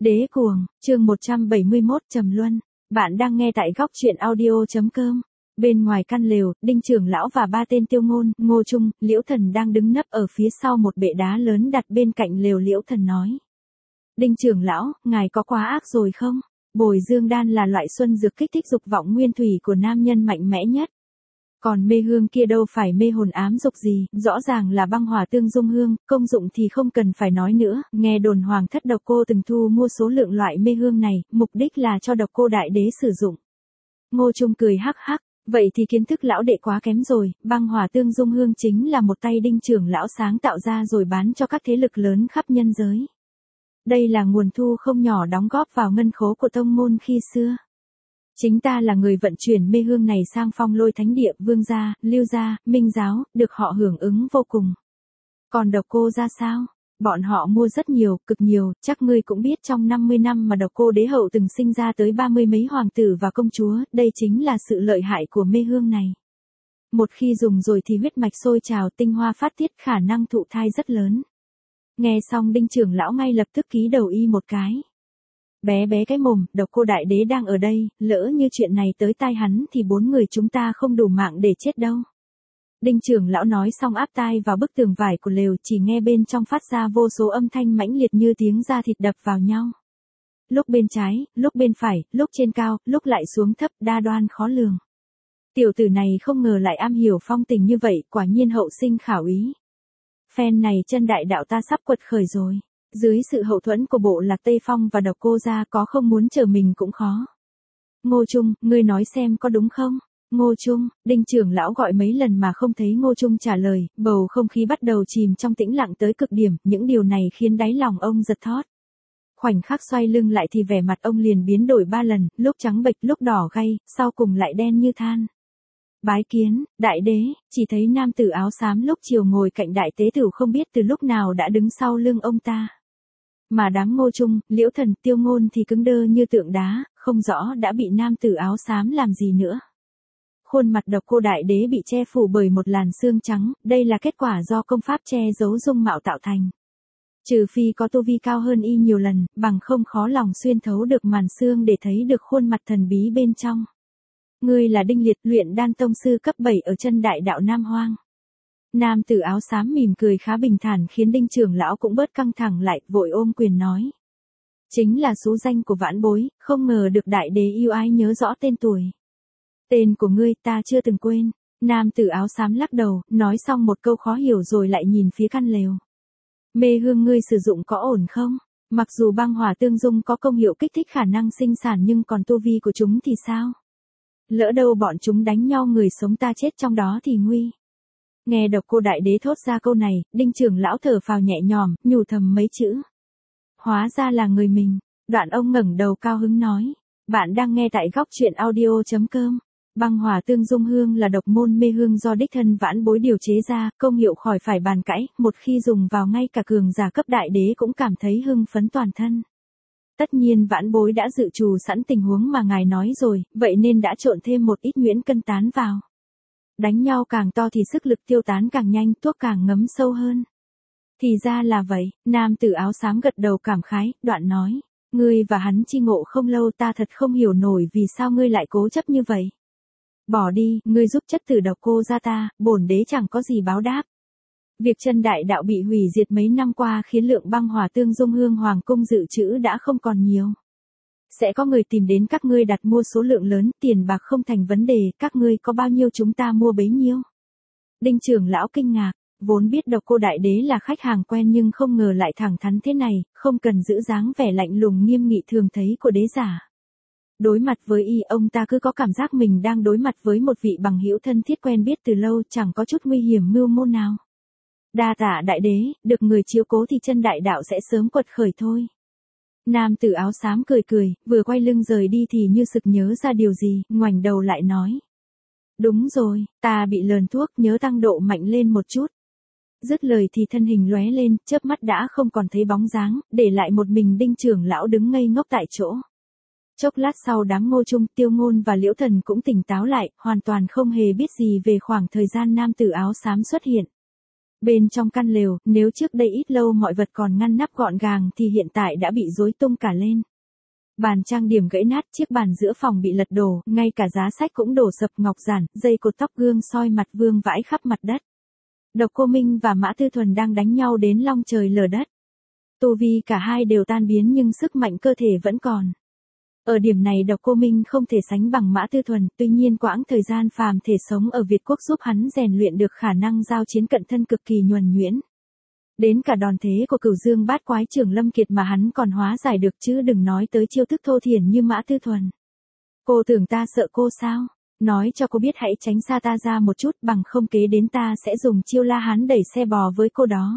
Đế cuồng, chương 171 Trầm Luân. Bạn đang nghe tại góc truyện audio.com. Bên ngoài căn lều, Đinh trưởng lão và ba tên Tiêu Ngôn, Ngô Trung, Liễu Thần đang đứng nấp ở phía sau một bệ đá lớn đặt bên cạnh lều. Liễu Thần nói: Đinh trưởng lão, ngài có quá ác rồi không? Bồi dương đan là loại xuân dược kích thích dục vọng nguyên thủy của nam nhân mạnh mẽ nhất. Còn mê hương kia đâu phải mê hồn ám dục gì, rõ ràng là băng hỏa tương dung hương, công dụng thì không cần phải nói nữa. Nghe đồn hoàng thất Độc Cô từng thu mua số lượng loại mê hương này, mục đích là cho Độc Cô đại đế sử dụng. Ngô Trung cười hắc hắc, vậy thì kiến thức lão đệ quá kém rồi, băng hỏa tương dung hương chính là một tay Đinh trưởng lão sáng tạo ra rồi bán cho các thế lực lớn khắp nhân giới. Đây là nguồn thu không nhỏ đóng góp vào ngân khố của tông môn khi xưa. Chính ta là người vận chuyển mê hương này sang Phong Lôi Thánh Địa, Vương gia, Lưu gia, Minh giáo, được họ hưởng ứng vô cùng. Còn Độc Cô ra sao? Bọn họ mua rất nhiều, cực nhiều, chắc ngươi cũng biết trong 50 năm mà Độc Cô đế hậu từng sinh ra tới 30 mấy hoàng tử và công chúa, đây chính là sự lợi hại của mê hương này. Một khi dùng rồi thì huyết mạch sôi trào, tinh hoa phát tiết, khả năng thụ thai rất lớn. Nghe xong Đinh trưởng lão ngay lập tức ký đầu y một cái. Bé bé cái mồm, Độc Cô đại đế đang ở đây, lỡ như chuyện này tới tai hắn thì 4 người chúng ta không đủ mạng để chết đâu. Đinh trưởng lão nói xong áp tai vào bức tường vải của lều, chỉ nghe bên trong phát ra vô số âm thanh mãnh liệt như tiếng da thịt đập vào nhau. Lúc bên trái, lúc bên phải, lúc trên cao, lúc lại xuống thấp, đa đoan khó lường. Tiểu tử này không ngờ lại am hiểu phong tình như vậy, quả nhiên hậu sinh khảo ý. Phen này chân đại đạo ta sắp quật khởi rồi. Dưới sự hậu thuẫn của bộ lạc Tây Phong và Độc Cô gia có không muốn chờ mình cũng khó. Ngô Trung, ngươi nói xem có đúng không? Ngô Trung, Đinh trưởng lão gọi mấy lần mà không thấy Ngô Trung trả lời, bầu không khí bắt đầu chìm trong tĩnh lặng tới cực điểm, những điều này khiến đáy lòng ông giật thót. Khoảnh khắc xoay lưng lại thì vẻ mặt ông liền biến đổi 3 lần, lúc trắng bệch, lúc đỏ gay, sau cùng lại đen như than. Bái kiến, đại đế, chỉ thấy nam tử áo xám lúc chiều ngồi cạnh đại tế tử không biết từ lúc nào đã đứng sau lưng ông ta. Mà đám Ngô Trung, Liễu Thần, Tiêu Ngôn thì cứng đơ như tượng đá, không rõ đã bị nam tử áo xám làm gì nữa. Khuôn mặt Độc Cô đại đế bị che phủ bởi một làn sương trắng, đây là kết quả do công pháp che giấu dung mạo tạo thành. Trừ phi có tu vi cao hơn y nhiều lần, bằng không khó lòng xuyên thấu được màn sương để thấy được khuôn mặt thần bí bên trong. Ngươi là Đinh Liệt, luyện đan tông sư cấp 7 ở chân đại đạo Nam Hoang. Nam tử áo xám mỉm cười khá bình thản khiến Đinh trưởng lão cũng bớt căng thẳng lại, vội ôm quyền nói. Chính là số danh của vãn bối, không ngờ được đại đế yêu ái nhớ rõ tên tuổi. Tên của ngươi ta chưa từng quên. Nam tử áo xám lắc đầu, nói xong một câu khó hiểu rồi lại nhìn phía căn lều. Mê hương ngươi sử dụng có ổn không? Mặc dù băng hỏa tương dung có công hiệu kích thích khả năng sinh sản nhưng còn tu vi của chúng thì sao? Lỡ đâu bọn chúng đánh nhau người sống ta chết trong đó thì nguy. Nghe Độc Cô đại đế thốt ra câu này, Đinh trưởng lão thở phào nhẹ nhõm, nhủ thầm mấy chữ. Hóa ra là người mình. Đoạn ông ngẩng đầu cao hứng nói. Bạn đang nghe tại góc truyện audio.com. Băng hỏa tương dung hương là độc môn mê hương do đích thân vãn bối điều chế ra, công hiệu khỏi phải bàn cãi, một khi dùng vào ngay cả cường giả cấp đại đế cũng cảm thấy hưng phấn toàn thân. Tất nhiên vãn bối đã dự trù sẵn tình huống mà ngài nói rồi, vậy nên đã trộn thêm một ít nhuyễn cân tán vào. Đánh nhau càng to thì sức lực tiêu tán càng nhanh, thuốc càng ngấm sâu hơn. Thì ra là vậy, nam tử áo xám gật đầu cảm khái, đoạn nói, ngươi và hắn chi ngộ không lâu, ta thật không hiểu nổi vì sao ngươi lại cố chấp như vậy. Bỏ đi, ngươi giúp chất tử Độc Cô gia ta, bổn đế chẳng có gì báo đáp. Việc chân đại đạo bị hủy diệt mấy năm qua khiến lượng băng hỏa tương dung hương hoàng cung dự trữ đã không còn nhiều. Sẽ có người tìm đến các ngươi đặt mua số lượng lớn, tiền bạc không thành vấn đề, các ngươi có bao nhiêu chúng ta mua bấy nhiêu. Đinh trưởng lão kinh ngạc, vốn biết Độc Cô đại đế là khách hàng quen nhưng không ngờ lại thẳng thắn thế này, không cần giữ dáng vẻ lạnh lùng nghiêm nghị thường thấy của đế giả. Đối mặt với y, ông ta cứ có cảm giác mình đang đối mặt với một vị bằng hữu thân thiết quen biết từ lâu, chẳng có chút nguy hiểm mưu mô nào. Đa tạ đại đế, được người chiếu cố thì chân đại đạo sẽ sớm quật khởi thôi. Nam tử áo xám cười cười, vừa quay lưng rời đi thì như sực nhớ ra điều gì, ngoảnh đầu lại nói. Đúng rồi, ta bị lờn thuốc, nhớ tăng độ mạnh lên một chút. Dứt lời thì thân hình lóe lên, chớp mắt đã không còn thấy bóng dáng, để lại một mình Đinh trưởng lão đứng ngây ngốc tại chỗ. Chốc lát sau đám Ngô Trung, Tiêu Ngôn và Liễu Thần cũng tỉnh táo lại, hoàn toàn không hề biết gì về khoảng thời gian nam tử áo xám xuất hiện. Bên trong căn lều, nếu trước đây ít lâu mọi vật còn ngăn nắp gọn gàng thì hiện tại đã bị rối tung cả lên. Bàn trang điểm gãy nát, chiếc bàn giữa phòng bị lật đổ, ngay cả giá sách cũng đổ sập, ngọc giản, dây cột tóc gương soi mặt vương vãi khắp mặt đất. Độc Cô Minh và Mã Tư Thuần đang đánh nhau đến long trời lở đất. Tu vi cả hai đều tan biến nhưng sức mạnh cơ thể vẫn còn. Ở điểm này Độc Cô Minh không thể sánh bằng Mã Tư Thuần, tuy nhiên quãng thời gian phàm thể sống ở Việt Quốc giúp hắn rèn luyện được khả năng giao chiến cận thân cực kỳ nhuần nhuyễn. Đến cả đòn thế của Cửu Dương Bát Quái Trưởng Lâm Kiệt mà hắn còn hóa giải được, chứ đừng nói tới chiêu thức thô thiển như Mã Tư Thuần. Cô tưởng ta sợ cô sao? Nói cho cô biết hãy tránh xa ta ra một chút, bằng không kế đến ta sẽ dùng chiêu La Hán đẩy xe bò với cô đó.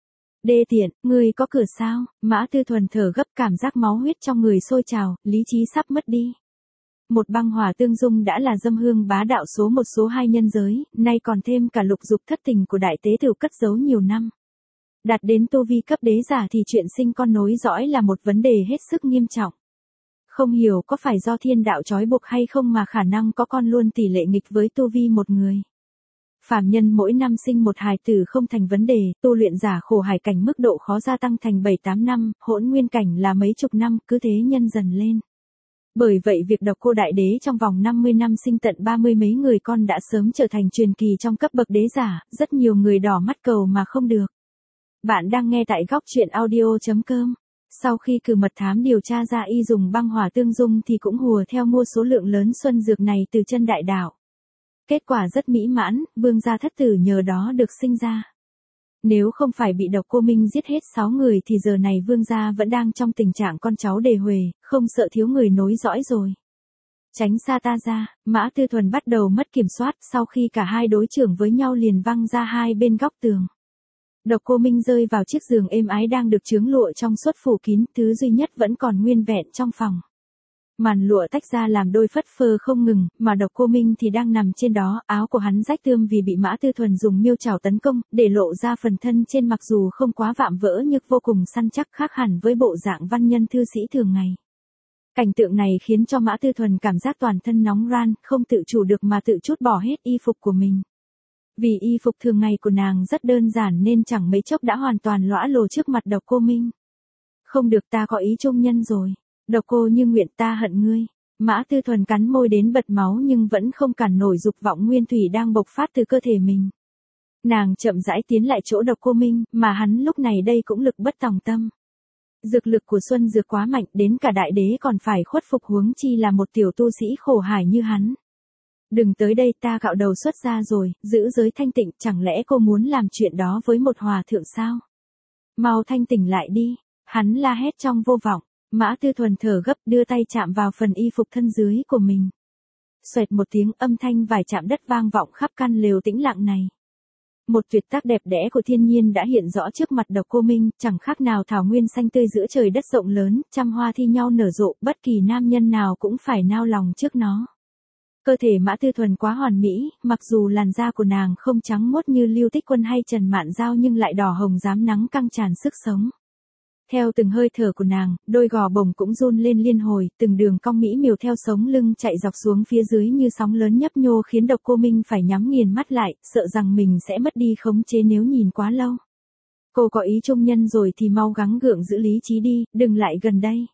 Đê tiện, ngươi có cửa sao? Mã Tư Thuần thở gấp, cảm giác máu huyết trong người sôi trào, lý trí sắp mất đi. Một băng hỏa tương dung đã là dâm hương bá đạo số 1 số 2 nhân giới, nay còn thêm cả lục dục thất tình của đại tế tử cất giấu nhiều năm. Đạt đến tu vi cấp đế giả thì chuyện sinh con nối dõi là một vấn đề hết sức nghiêm trọng. Không hiểu có phải do thiên đạo trói buộc hay không mà khả năng có con luôn tỷ lệ nghịch với tu vi một người. Phàm nhân mỗi năm sinh một hài tử không thành vấn đề, tu luyện giả khổ hải cảnh mức độ khó gia tăng thành 7-8 năm, hỗn nguyên cảnh là mấy chục năm, cứ thế nhân dần lên. Bởi vậy việc Độc Cô Đại Đế trong vòng 50 năm sinh tận 30 mấy người con đã sớm trở thành truyền kỳ trong cấp bậc đế giả, rất nhiều người đỏ mắt cầu mà không được. Bạn đang nghe tại góc truyện audio.com. Sau khi cử mật thám điều tra ra y dùng băng hỏa tương dung thì cũng hùa theo mua số lượng lớn xuân dược này từ chân đại đạo. Kết quả rất mỹ mãn, vương gia thất tử nhờ đó được sinh ra. Nếu không phải bị Độc Cô Minh giết hết 6 người thì giờ này vương gia vẫn đang trong tình trạng con cháu đề huề, không sợ thiếu người nối dõi rồi. Tránh xa ta ra, Mã Tư Thuần bắt đầu mất kiểm soát, sau khi cả hai đối chưởng với nhau liền văng ra hai bên góc tường. Độc Cô Minh rơi vào chiếc giường êm ái đang được chướng lụa trong suốt phủ kín, thứ duy nhất vẫn còn nguyên vẹn trong phòng. Màn lụa tách ra làm đôi phất phơ không ngừng, mà Độc Cô Minh thì đang nằm trên đó, áo của hắn rách tươm vì bị Mã Tư Thuần dùng miêu trảo tấn công, để lộ ra phần thân trên mặc dù không quá vạm vỡ nhưng vô cùng săn chắc, khác hẳn với bộ dạng văn nhân thư sĩ thường ngày. Cảnh tượng này khiến cho Mã Tư Thuần cảm giác toàn thân nóng ran, không tự chủ được mà tự trút bỏ hết y phục của mình. Vì y phục thường ngày của nàng rất đơn giản nên chẳng mấy chốc đã hoàn toàn lõa lồ trước mặt Độc Cô Minh. Không được, ta có ý trung nhân rồi. Độc Cô Như Nguyện, ta hận ngươi. Mã Tư Thuần cắn môi đến bật máu nhưng vẫn không cản nổi dục vọng nguyên thủy đang bộc phát từ cơ thể mình. Nàng chậm rãi tiến lại chỗ Độc Cô Minh, mà hắn lúc này đây cũng lực bất tòng tâm. Dược lực của Xuân Dược quá mạnh, đến cả đại đế còn phải khuất phục, huống chi là một tiểu tu sĩ khổ hải như hắn. Đừng tới đây, ta cạo đầu xuất ra rồi, giữ giới thanh tịnh, chẳng lẽ cô muốn làm chuyện đó với một hòa thượng sao? Mau thanh tỉnh lại đi, hắn la hét trong vô vọng. Mã Tư Thuần thở gấp, đưa tay chạm vào phần y phục thân dưới của mình. Xoẹt một tiếng, âm thanh vải chạm đất vang vọng khắp căn lều tĩnh lặng này. Một tuyệt tác đẹp đẽ của thiên nhiên đã hiện rõ trước mặt Độc Cô Minh, chẳng khác nào thảo nguyên xanh tươi giữa trời đất rộng lớn, trăm hoa thi nhau nở rộ, bất kỳ nam nhân nào cũng phải nao lòng trước nó. Cơ thể Mã Tư Thuần quá hoàn mỹ, mặc dù làn da của nàng không trắng muốt như Lưu Tích Quân hay Trần Mạn Giao nhưng lại đỏ hồng rám nắng căng tràn sức sống. Theo từng hơi thở của nàng, đôi gò bồng cũng run lên liên hồi, từng đường cong mỹ miều theo sống lưng chạy dọc xuống phía dưới như sóng lớn nhấp nhô khiến Độc Cô Minh phải nhắm nghiền mắt lại, sợ rằng mình sẽ mất đi khống chế nếu nhìn quá lâu. Cô có ý trung nhân rồi thì mau gắng gượng giữ lý trí đi, đừng lại gần đây.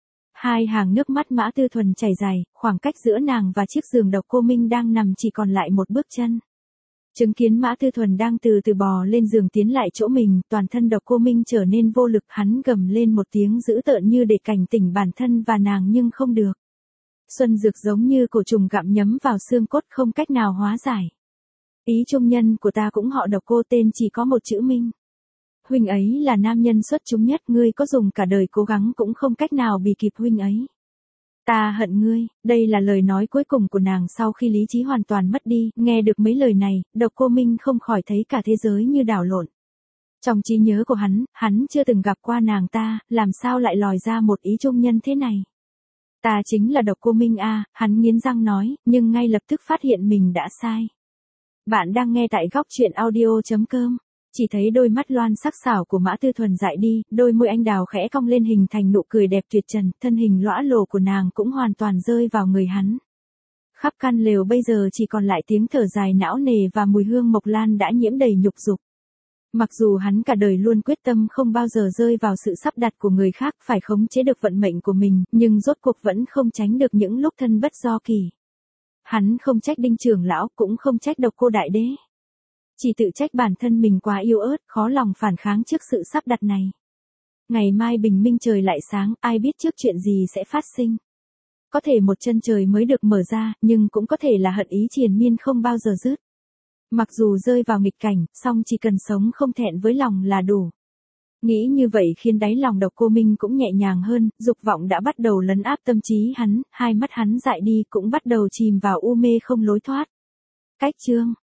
Hai hàng nước mắt Mã Tư Thuần chảy dài, khoảng cách giữa nàng và chiếc giường Độc Cô Minh đang nằm chỉ còn lại một bước chân. Chứng kiến Mã Tư Thuần đang từ từ bò lên giường tiến lại chỗ mình, toàn thân Độc Cô Minh trở nên vô lực, hắn gầm lên một tiếng dữ tợn như để cảnh tỉnh bản thân và nàng nhưng không được. Xuân Dược giống như cổ trùng gặm nhấm vào xương cốt không cách nào hóa giải. Ý trung nhân của ta cũng họ Độc Cô, tên chỉ có một chữ Minh. Huynh ấy là nam nhân xuất chúng nhất, ngươi có dùng cả đời cố gắng cũng không cách nào bì kịp huynh ấy. Ta hận ngươi, đây là lời nói cuối cùng của nàng sau khi lý trí hoàn toàn mất đi, nghe được mấy lời này, Độc Cô Minh không khỏi thấy cả thế giới như đảo lộn. Trong trí nhớ của hắn chưa từng gặp qua nàng ta, làm sao lại lòi ra một ý trung nhân thế này. Ta chính là Độc Cô Minh a, hắn nghiến răng nói, nhưng ngay lập tức phát hiện mình đã sai. Bạn đang nghe tại góc truyện audio.com. Chỉ thấy đôi mắt loan sắc sảo của Mã Tư Thuần dại đi, đôi môi anh đào khẽ cong lên hình thành nụ cười đẹp tuyệt trần, thân hình lõa lồ của nàng cũng hoàn toàn rơi vào người hắn. Khắp căn lều bây giờ chỉ còn lại tiếng thở dài não nề và mùi hương mộc lan đã nhiễm đầy nhục dục. Mặc dù hắn cả đời luôn quyết tâm không bao giờ rơi vào sự sắp đặt của người khác phải khống chế được vận mệnh của mình, nhưng rốt cuộc vẫn không tránh được những lúc thân bất do kỳ. Hắn không trách Đinh trưởng lão, cũng không trách Độc Cô Đại Đế. Chỉ tự trách bản thân mình quá yếu ớt, khó lòng phản kháng trước sự sắp đặt này. Ngày mai bình minh trời lại sáng, ai biết trước chuyện gì sẽ phát sinh. Có thể một chân trời mới được mở ra, nhưng cũng có thể là hận ý triền miên không bao giờ dứt. Mặc dù rơi vào nghịch cảnh, song chỉ cần sống không thẹn với lòng là đủ. Nghĩ như vậy khiến đáy lòng Độc Cô Minh cũng nhẹ nhàng hơn, dục vọng đã bắt đầu lấn áp tâm trí hắn, hai mắt hắn dại đi cũng bắt đầu chìm vào u mê không lối thoát. Cách chương